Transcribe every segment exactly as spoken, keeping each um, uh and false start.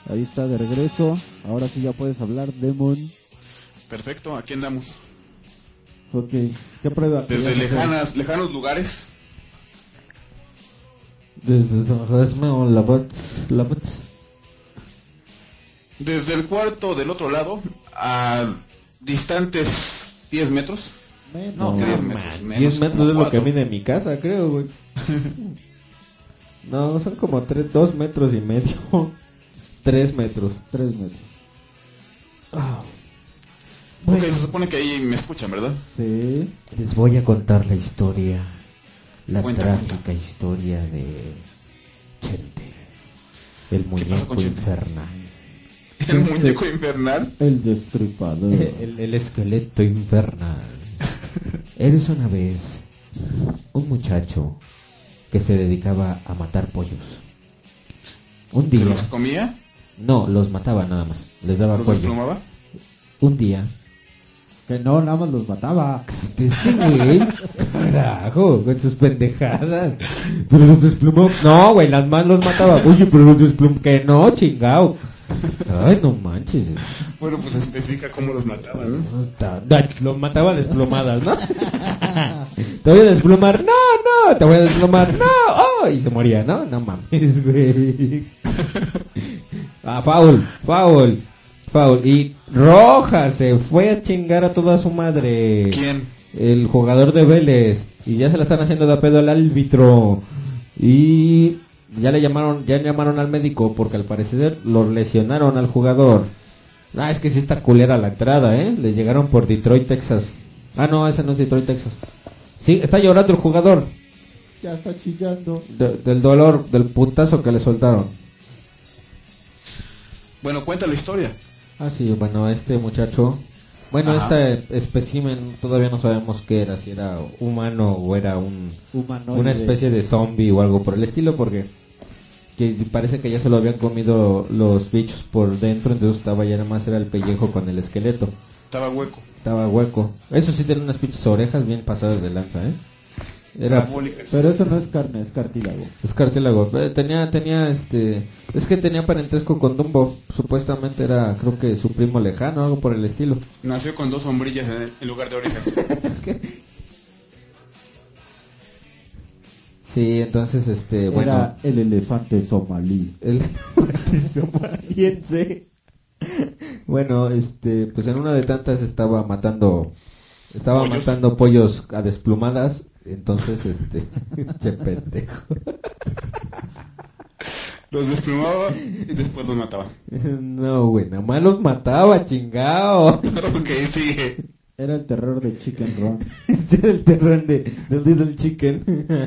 Ahí está de regreso. Ahora sí ya puedes hablar, Demon. Perfecto, aquí andamos. Ok, ¿qué prueba? Desde lejanas, lejanos lugares. Desde San Jasme o la Bats, la Bats. Desde el cuarto del otro lado a distantes diez metros. Menos. No, ¿qué diez man, metros? Menos, diez metros como es lo que cuatro. mide mi casa, creo, güey. No, son como tres, dos metros y medio. Tres metros. Tres metros. Ah. Ok, Bueno, se supone que ahí me escuchan, ¿verdad? Sí. les voy a contar la historia. La Cuenta, trágica cuenta. historia de Chente. El pasó muñeco con Chente? infernal. El muñeco infernal. El destripador. El, el esqueleto infernal. Eres una vez un muchacho que se dedicaba a matar pollos. Un ¿Se día, los comía? no, los mataba nada más, les daba ¿Los cuello. desplumaba? Un día, Que no, nada más los mataba. este güey, carajo, con sus pendejadas. Pero los desplumó. No, güey, las más los mataba. Oye, pero los desplumó. Que no, chingao. Ay, no manches. Bueno, pues especifica cómo los mataba, ¿no? No, ta- da- Los mataba a desplomadas, ¿no? Te voy a desplomar, no, no, te voy a desplomar, no, oh, y se moría, ¿no? No mames, güey. Ah, foul, foul, foul. Y Roja se fue a chingar a toda su madre. ¿Quién? El jugador de Vélez. Y ya se la están haciendo de a pedo al árbitro. Y ya le llamaron, ya llamaron al médico porque al parecer lo lesionaron al jugador. Ah, es que sí está culera la entrada, ¿eh? Le llegaron por Detroit, Texas. Ah, no, ese no es Detroit, Texas. Sí, está llorando el jugador. Ya está chillando. De- del dolor, del putazo que le soltaron. Bueno, cuenta la historia. Ah, sí, bueno, este muchacho... Bueno, Ajá. este espécimen todavía no sabemos qué era, si era humano o era un... Humanoide. una especie de zombie o algo por el estilo, porque que parece que ya se lo habían comido los bichos por dentro, entonces estaba ya nada más era el pellejo con el esqueleto, Estaba hueco. estaba hueco. Eso sí tenía unas pinches orejas bien pasadas de lanza, ¿eh? Era Parabólicas. Pero eso no es carne, es cartílago. es cartílago. Eh, Tenía tenía este es que tenía parentesco con Dumbo, supuestamente era creo que su primo lejano, algo por el estilo. Nació con dos sombrillas en, en lugar de orejas. Sí, entonces este bueno, Era el elefante somalí. el somaliense. Bueno, este, pues en una de tantas estaba matando, estaba ¿Pollos? matando pollos a desplumadas, entonces este, che pendejo. Los desplumaba y después los mataba. No, güey, nada más los mataba, chingao. Ok, sigue. Era el terror de Chicken Run. Este era el terror de, de Little Chicken.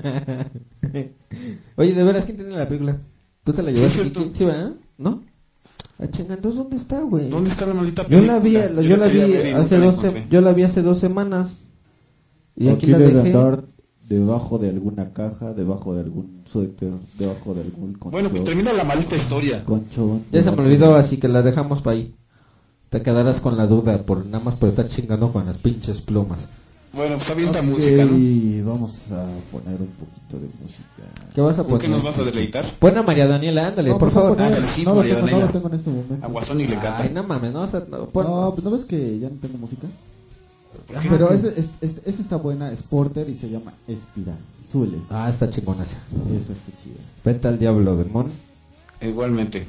Oye, de veras, ¿quién tiene la película? ¿Tú te la Sí, llevaste? es cierto. ¿Quién- ¿Sí, va? ¿No? Ah, chinga, entonces, ¿dónde está, güey? ¿Dónde está la maldita Yo película? la vi, yo la quería vi ver y hace nunca la dos, encontré. yo la vi hace dos semanas. Y aquí, Aquí la debe dejé. andar debajo de alguna caja, debajo de algún suéter, debajo de algún colchón. Bueno, pues termina la maldita historia. Colchón. Ya se me debajo olvidó, de- así que la dejamos para ahí. Te quedarás con la duda por nada más por estar chingando con las pinches plumas. Bueno, pues avienta Ok, música, ¿no? vamos a poner un poquito de música. ¿Qué vas a ¿Con poner? qué nos vas a deleitar? Pon a María Daniela, ándale, por Vamos a favor. poner- Ándale, sí, no, lo María tengo, no Daniela. lo tengo en este momento. A Guasón y le canta. Ay, no mames, no, o sea, no, pon- No, pues no ves que ya no tengo música. Ajá. Pero este, este, este, este está buena, es Porter y se llama Espiral. Suele. Ah, está chingona esa. Eso está chido. Vete al diablo, demon. Igualmente.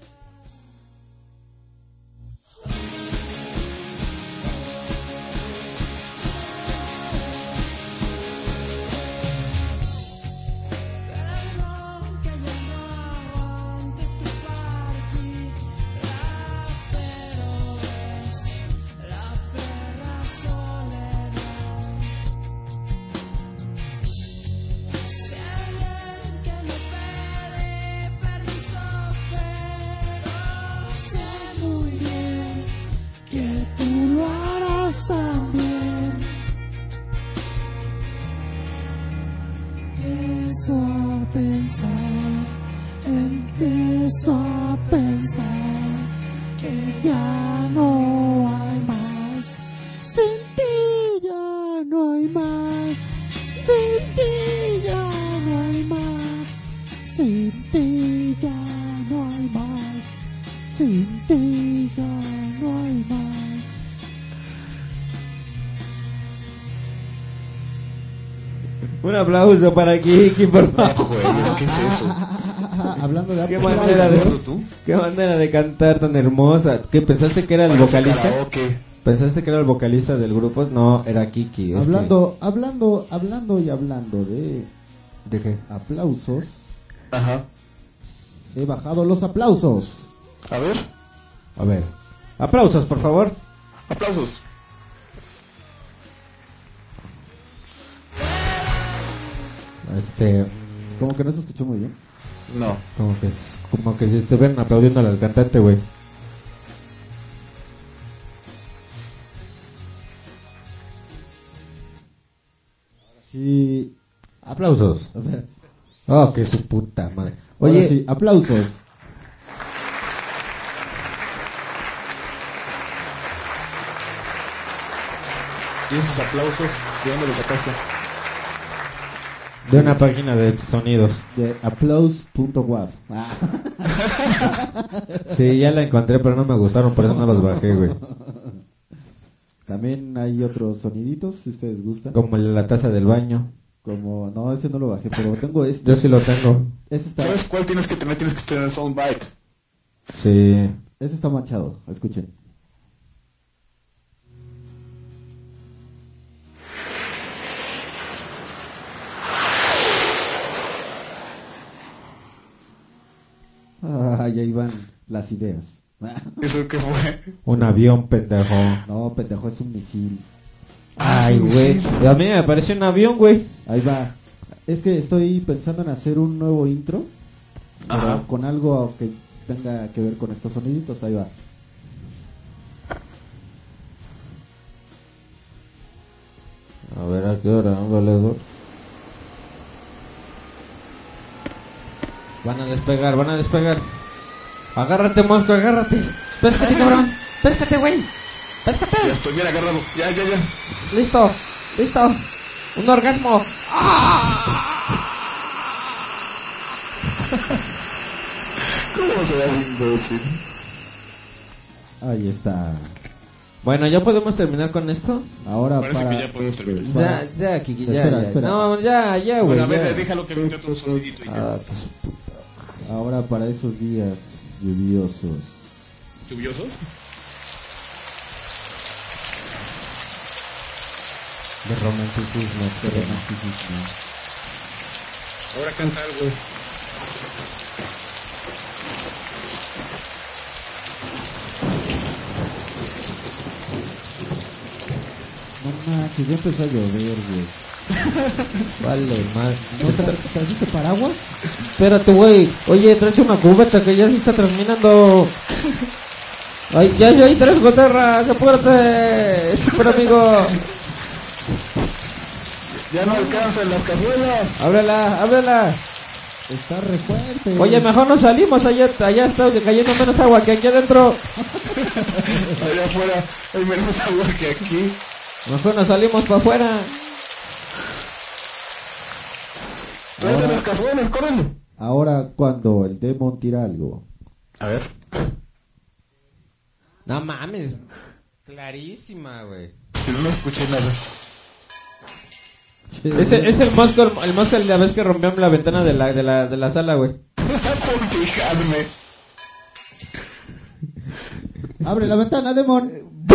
Perdón que ya no aguante tu partida, pero ves la perra soledad. Sé bien que no pedí permiso, pero sé muy bien que tú lo harás también. Empiezo a pensar, empiezo a pensar que ya no hay más. Sin ti ya no hay más. Sin ti ya no hay más. Sin ti ya no hay más. aplauso para Kiki, por No, favor. juegues, ¿qué es eso? Ah, hablando de ¿Qué aplausos, manera de, ¿Tú? qué manera de cantar tan hermosa? ¿Qué pensaste que era el Parece vocalista? karaoke. ¿Pensaste que era el vocalista del grupo? No, era Kiki. es hablando, hablando, hablando y hablando de que- ¿De qué? aplausos, Ajá. he bajado los aplausos. A ver, A ver. Aplausos, por favor. aplausos. Este, Como que no se escuchó muy bien. No. como que, como que si estuvieran aplaudiendo al cantante, güey. Sí. Aplausos. A ver, Oh, que su puta madre. ahora Oye, sí, aplausos. ¿Y esos aplausos de dónde los sacaste? de una página de sonidos. De applause punto wav. Ah, Sí, ya la encontré, pero no me gustaron, por eso no los bajé, güey. también hay otros soniditos, si ustedes gustan. Como la taza del baño. Como, no, ese no lo bajé, pero tengo este. Yo sí lo tengo. Ese está, ¿Sabes cuál tienes que tener? Tienes que tener Soundbite. Sí. ese está manchado, escuchen. Ah, y ahí van las ideas. ¿Eso qué fue? Un avión, pendejo. No, pendejo, es un misil. Ay, güey. A mí me pareció un avión, güey. Ahí va. Es que estoy pensando en hacer un nuevo intro, pero Ajá. con algo que tenga que ver con estos soniditos. Ahí va. A ver, ¿a qué hora? Valedor. Van a despegar, van a despegar. Agárrate, mosco, agárrate. Péscate, cabrón. Péscate, güey. Péscate. Ya estoy bien agarrado. Ya, ya, ya. Listo, listo. Un orgasmo. ¿Cómo se va a imbécil? Ahí está. Bueno, ¿ya podemos terminar con esto? Ahora Parece para... que ya podemos terminar. para- Ya, ya, Kiki, ya, Espera, ya. espera. No, ya, ya, güey. Bueno, a ver, ya. déjalo que me un sonidito y ya. Ah, qué su puta. Ahora para esos días lluviosos. ¿Lluviosos? De romanticismo, De extremo. romanticismo. Ahora canta algo. No manches, ya empezó a llover, güey. Vale, mal. ¿No tra- trajiste paraguas? Espérate, güey. Oye, tráete una cubeta que ya se está terminando. Ay, ya, ya hay tres goterras. Apúrate, super amigo. Ya no alcanzan las cazuelas. Ábrela, ábrela. Está re fuerte. Oye, mejor nos salimos. Allá, allá está cayendo menos agua que aquí adentro. Allá afuera hay menos agua que aquí. Mejor nos salimos para afuera. Tráete las cazuelas, córrele. Ahora cuando el demon tira algo. A ver. No mames. Clarísima, güey. Yo no escuché nada. Es, el- es el mosco, el mosco de la vez que rompió la ventana de la, de la, de la sala, güey. Por fijarme. ¡Abre la ventana, demon!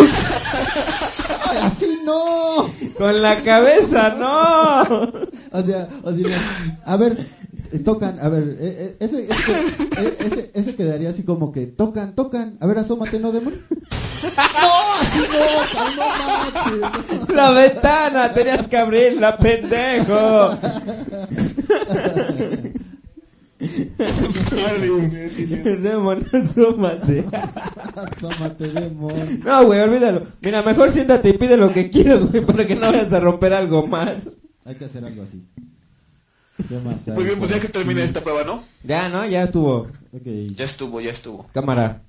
¡Ay, así no! Con la cabeza, no. O sea, o sea, a ver, eh, tocan, a ver, eh, eh, ese, ese, eh, ese, ese quedaría así como que tocan, tocan, a ver, asómate, ¿no, demon? ¡No, así no! ¡No manches! La ventana, tenías que abrirla, pendejo. Par de imbéciles. Demon, asómate. Asómate, demon. No, güey, olvídalo. Mira, mejor siéntate y pide lo que quieras, güey, para que no vayas a romper algo más. Hay que hacer algo así. ¿Qué más hay? Muy bien, pues ya que termine esta prueba, ¿no? Ya, ¿no? Ya estuvo. Ok. Ya estuvo, ya estuvo. Cámara.